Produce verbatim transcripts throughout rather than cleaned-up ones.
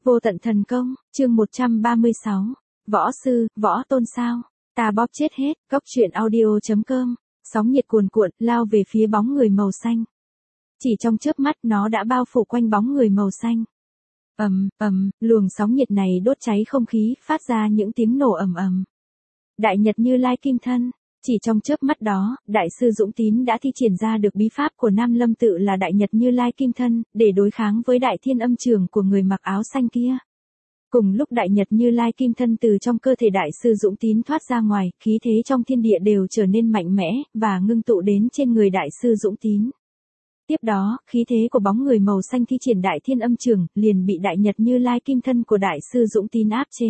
Vô tận thần công, chương một trăm ba mươi sáu. Võ sư, võ tôn sao? Ta bóp chết hết, cốc truyện audio chấm com. Sóng nhiệt cuồn cuộn, lao về phía bóng người màu xanh. Chỉ trong chớp mắt nó đã bao phủ quanh bóng người màu xanh. Ầm, ầm, luồng sóng nhiệt này đốt cháy không khí, phát ra những tiếng nổ ầm ầm. Đại Nhật Như Lai Kim Thân. Chỉ trong chớp mắt đó, Đại sư Dũng Tín đã thi triển ra được bí pháp của Nam Lâm Tự là Đại Nhật Như Lai Kim Thân, để đối kháng với Đại Thiên Âm Trường của người mặc áo xanh kia. Cùng lúc Đại Nhật Như Lai Kim Thân từ trong cơ thể Đại sư Dũng Tín thoát ra ngoài, khí thế trong thiên địa đều trở nên mạnh mẽ, và ngưng tụ đến trên người Đại sư Dũng Tín. Tiếp đó, khí thế của bóng người màu xanh thi triển Đại Thiên Âm Trường, liền bị Đại Nhật Như Lai Kim Thân của Đại sư Dũng Tín áp chế.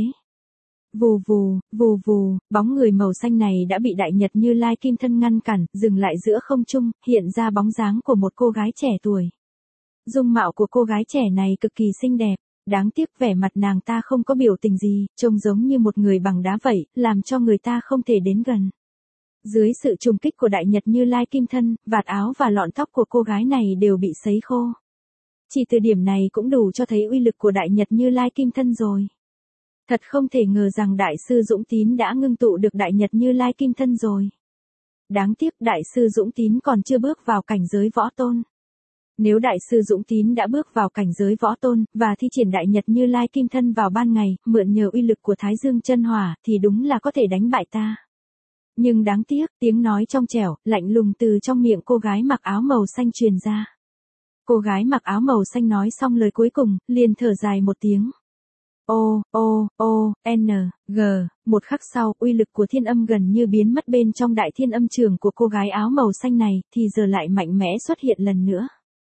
Vù vù, vù vù, bóng người màu xanh này đã bị Đại Nhật Như Lai Kim Thân ngăn cản, dừng lại giữa không trung, hiện ra bóng dáng của một cô gái trẻ tuổi. Dung mạo của cô gái trẻ này cực kỳ xinh đẹp, đáng tiếc vẻ mặt nàng ta không có biểu tình gì, trông giống như một người bằng đá vậy, làm cho người ta không thể đến gần. Dưới sự trùng kích của Đại Nhật Như Lai Kim Thân, vạt áo và lọn tóc của cô gái này đều bị sấy khô. Chỉ từ điểm này cũng đủ cho thấy uy lực của Đại Nhật Như Lai Kim Thân rồi. Thật không thể ngờ rằng Đại sư Dũng Tín đã ngưng tụ được Đại Nhật Như Lai Kim Thân rồi. Đáng tiếc Đại sư Dũng Tín còn chưa bước vào cảnh giới võ tôn. Nếu Đại sư Dũng Tín đã bước vào cảnh giới võ tôn, và thi triển Đại Nhật Như Lai Kim Thân vào ban ngày, mượn nhờ uy lực của Thái Dương chân hỏa, thì đúng là có thể đánh bại ta. Nhưng đáng tiếc, tiếng nói trong trẻo, lạnh lùng từ trong miệng cô gái mặc áo màu xanh truyền ra. Cô gái mặc áo màu xanh nói xong lời cuối cùng, liền thở dài một tiếng. O, O, O, N, G, một khắc sau, uy lực của thiên âm gần như biến mất bên trong Đại Thiên Âm Trường của cô gái áo màu xanh này, thì giờ lại mạnh mẽ xuất hiện lần nữa.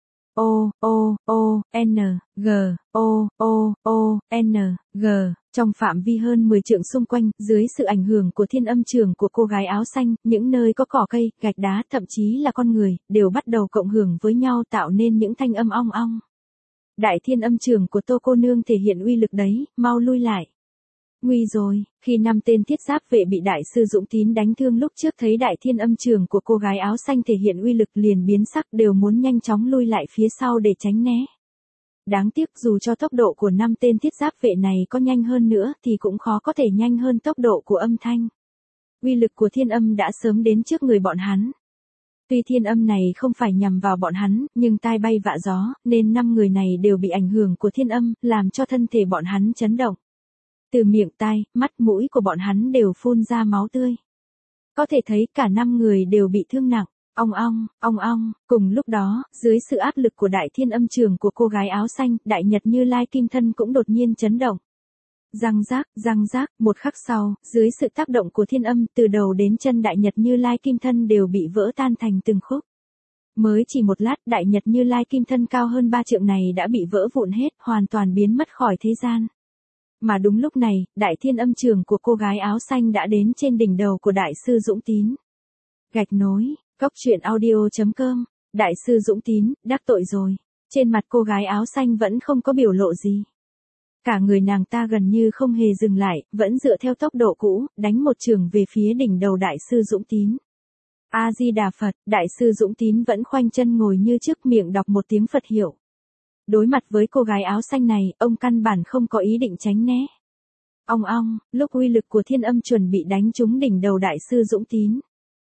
O, O, O, N, G, O, O, O, N, G, trong phạm vi hơn mười trượng xung quanh, dưới sự ảnh hưởng của thiên âm trường của cô gái áo xanh, những nơi có cỏ cây, gạch đá, thậm chí là con người, đều bắt đầu cộng hưởng với nhau tạo nên những thanh âm ong ong. Đại Thiên Âm Trường của Tô cô nương thể hiện uy lực đấy, mau lui lại. Nguy rồi, khi năm tên thiết giáp vệ bị Đại sư Dũng Tín đánh thương lúc trước thấy Đại Thiên Âm Trường của cô gái áo xanh thể hiện uy lực liền biến sắc, đều muốn nhanh chóng lui lại phía sau để tránh né. Đáng tiếc dù cho tốc độ của năm tên thiết giáp vệ này có nhanh hơn nữa thì cũng khó có thể nhanh hơn tốc độ của âm thanh. Uy lực của thiên âm đã sớm đến trước người bọn hắn. Tuy thiên âm này không phải nhằm vào bọn hắn, nhưng tai bay vạ gió, nên năm người này đều bị ảnh hưởng của thiên âm, làm cho thân thể bọn hắn chấn động. Từ miệng tai, mắt mũi của bọn hắn đều phun ra máu tươi. Có thể thấy cả năm người đều bị thương nặng, ong ong, ong ong, cùng lúc đó, dưới sự áp lực của Đại Thiên Âm Trường của cô gái áo xanh, Đại Nhật Như Lai Kim Thân cũng đột nhiên chấn động. Răng rác, răng rác, một khắc sau, dưới sự tác động của thiên âm, từ đầu đến chân Đại Nhật Như Lai Kim Thân đều bị vỡ tan thành từng khúc. Mới chỉ một lát, Đại Nhật Như Lai Kim Thân cao hơn ba trượng này đã bị vỡ vụn hết, hoàn toàn biến mất khỏi thế gian. Mà đúng lúc này, Đại Thiên Âm Trường của cô gái áo xanh đã đến trên đỉnh đầu của Đại sư Dũng Tín. Gạch nối, cốc truyện audio chấm com, Đại sư Dũng Tín, đắc tội rồi. Trên mặt cô gái áo xanh vẫn không có biểu lộ gì. Cả người nàng ta gần như không hề dừng lại, vẫn dựa theo tốc độ cũ, đánh một trường về phía đỉnh đầu Đại sư Dũng Tín. A-di-đà Phật, Đại sư Dũng Tín vẫn khoanh chân ngồi như trước, miệng đọc một tiếng Phật hiệu. Đối mặt với cô gái áo xanh này, ông căn bản không có ý định tránh né. Ong ong, lúc uy lực của thiên âm chuẩn bị đánh trúng đỉnh đầu Đại sư Dũng Tín.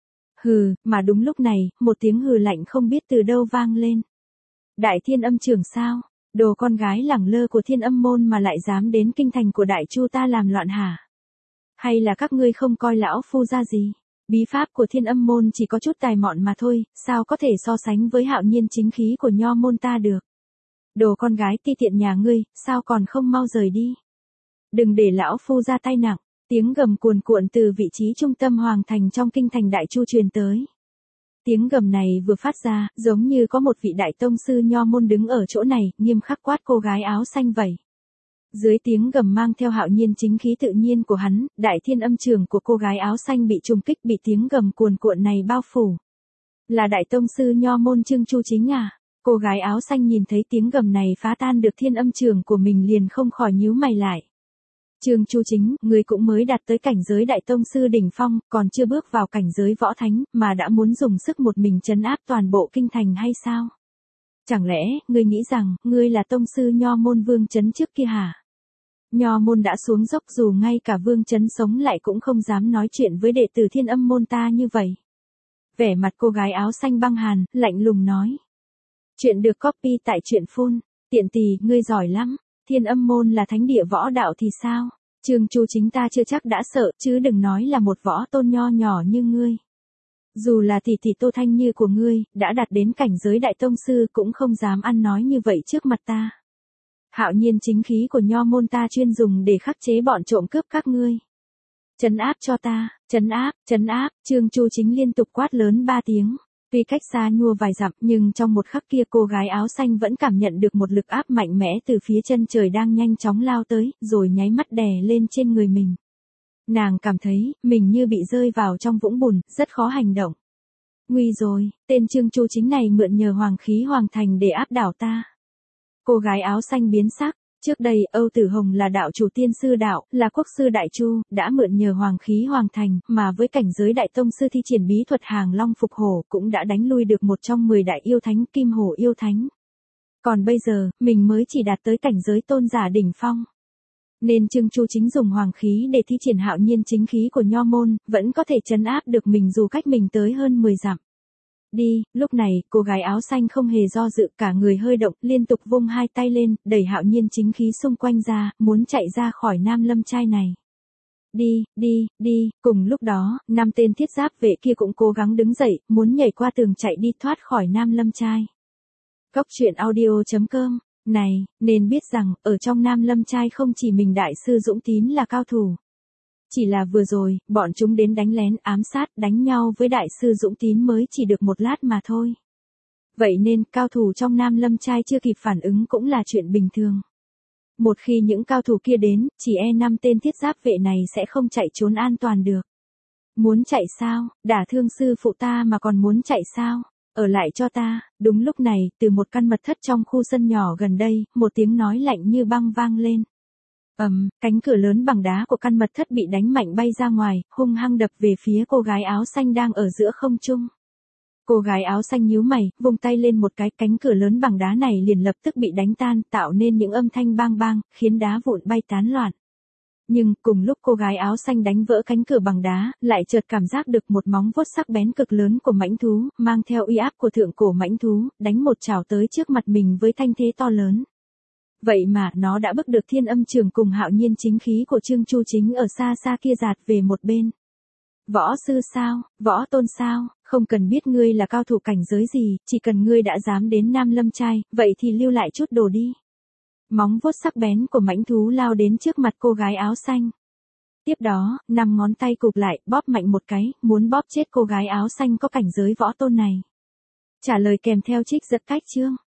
Hừ, mà đúng lúc này, một tiếng hừ lạnh không biết từ đâu vang lên. Đại Thiên Âm Trường sao? Đồ con gái lẳng lơ của Thiên Âm môn mà lại dám đến kinh thành của Đại Chu ta làm loạn hả? Hay là các ngươi không coi lão phu ra gì? Bí pháp của Thiên Âm môn chỉ có chút tài mọn mà thôi, sao có thể so sánh với hạo nhiên chính khí của nho môn ta được? Đồ con gái ti tiện nhà ngươi, sao còn không mau rời đi? Đừng để lão phu ra tay nặng. Tiếng gầm cuồn cuộn từ vị trí trung tâm hoàng thành trong kinh thành Đại Chu truyền tới. Tiếng gầm này vừa phát ra, giống như có một vị đại tông sư nho môn đứng ở chỗ này, nghiêm khắc quát cô gái áo xanh vậy. Dưới tiếng gầm mang theo hạo nhiên chính khí tự nhiên của hắn, Đại Thiên Âm Trường của cô gái áo xanh bị trùng kích, bị tiếng gầm cuồn cuộn này bao phủ. Là đại tông sư nho môn Trương Chu Chính à? Cô gái áo xanh nhìn thấy tiếng gầm này phá tan được Thiên Âm Trường của mình liền không khỏi nhíu mày lại. Trương Chu Chính, người cũng mới đạt tới cảnh giới đại tông sư đỉnh phong, còn chưa bước vào cảnh giới võ thánh, mà đã muốn dùng sức một mình trấn áp toàn bộ kinh thành hay sao? Chẳng lẽ, ngươi nghĩ rằng, ngươi là tông sư nho môn Vương Chấn trước kia hả? Nho môn đã xuống dốc, dù ngay cả Vương Chấn sống lại cũng không dám nói chuyện với đệ tử Thiên Âm môn ta như vậy. Vẻ mặt cô gái áo xanh băng hàn, lạnh lùng nói. Chuyện được copy tại truyện phun, tiện tỳ, ngươi giỏi lắm. Thiên Âm môn là thánh địa võ đạo thì sao? Trương Chu Chính ta chưa chắc đã sợ, chứ đừng nói là một võ tôn nho nhỏ như ngươi. Dù là tỷ tỷ Tô Thanh Như của ngươi, đã đạt đến cảnh giới đại tông sư cũng không dám ăn nói như vậy trước mặt ta. Hạo nhiên chính khí của nho môn ta chuyên dùng để khắc chế bọn trộm cướp các ngươi. Trấn áp cho ta, trấn áp, trấn áp, Trương Chu Chính liên tục quát lớn ba tiếng. Tuy cách xa nhua vài dặm, nhưng trong một khắc kia cô gái áo xanh vẫn cảm nhận được một lực áp mạnh mẽ từ phía chân trời đang nhanh chóng lao tới, rồi nháy mắt đè lên trên người mình. Nàng cảm thấy, mình như bị rơi vào trong vũng bùn, rất khó hành động. Nguy rồi, tên Trương Chu Chính này mượn nhờ hoàng khí hoàng thành để áp đảo ta. Cô gái áo xanh biến sắc. Trước đây, Âu Tử Hồng là đạo chủ tiên sư đạo, là quốc sư đại chu, đã mượn nhờ hoàng khí hoàng thành, mà với cảnh giới đại tông sư thi triển bí thuật hàng long phục hổ, cũng đã đánh lui được một trong mười đại yêu thánh Kim Hổ yêu thánh. Còn bây giờ, mình mới chỉ đạt tới cảnh giới tôn giả đỉnh phong. Nên Trương Chu Chính dùng hoàng khí để thi triển hạo nhiên chính khí của nho môn, vẫn có thể trấn áp được mình dù cách mình tới hơn mười dặm. Đi, lúc này, cô gái áo xanh không hề do dự, cả người hơi động, liên tục vung hai tay lên, đẩy hạo nhiên chính khí xung quanh ra, muốn chạy ra khỏi Nam Lâm trai này. Đi, đi, đi, cùng lúc đó, năm tên thiết giáp vệ kia cũng cố gắng đứng dậy, muốn nhảy qua tường chạy đi thoát khỏi Nam Lâm trai. Cốc truyện audio chấm com, này, nên biết rằng, ở trong Nam Lâm trai không chỉ mình đại sư Dũng Tín là cao thủ. Chỉ là vừa rồi, bọn chúng đến đánh lén, ám sát, đánh nhau với đại sư Dũng Tín mới chỉ được một lát mà thôi. Vậy nên, cao thủ trong Nam Lâm trai chưa kịp phản ứng cũng là chuyện bình thường. Một khi những cao thủ kia đến, chỉ e năm tên thiết giáp vệ này sẽ không chạy trốn an toàn được. Muốn chạy sao, đả thương sư phụ ta mà còn muốn chạy sao, ở lại cho ta. Đúng lúc này, từ một căn mật thất trong khu sân nhỏ gần đây, một tiếng nói lạnh như băng vang lên. Ầm, um, cánh cửa lớn bằng đá của căn mật thất bị đánh mạnh bay ra ngoài, hung hăng đập về phía cô gái áo xanh đang ở giữa không trung. Cô gái áo xanh nhíu mày, vung tay lên một cái, cánh cửa lớn bằng đá này liền lập tức bị đánh tan, tạo nên những âm thanh bang bang, khiến đá vụn bay tán loạn. Nhưng, cùng lúc cô gái áo xanh đánh vỡ cánh cửa bằng đá, lại chợt cảm giác được một móng vuốt sắc bén cực lớn của mãnh thú, mang theo uy áp của thượng cổ mãnh thú, đánh một chảo tới trước mặt mình với thanh thế to lớn. Vậy mà, nó đã bức được Thiên Âm Trường cùng hạo nhiên chính khí của Trương Chu Chính ở xa xa kia dạt về một bên. Võ sư sao, võ tôn sao, không cần biết ngươi là cao thủ cảnh giới gì, chỉ cần ngươi đã dám đến Nam Lâm trai, vậy thì lưu lại chút đồ đi. Móng vuốt sắc bén của mãnh thú lao đến trước mặt cô gái áo xanh. Tiếp đó, năm ngón tay cụp lại, bóp mạnh một cái, muốn bóp chết cô gái áo xanh có cảnh giới võ tôn này. Trả lời kèm theo trích dẫn cách chương.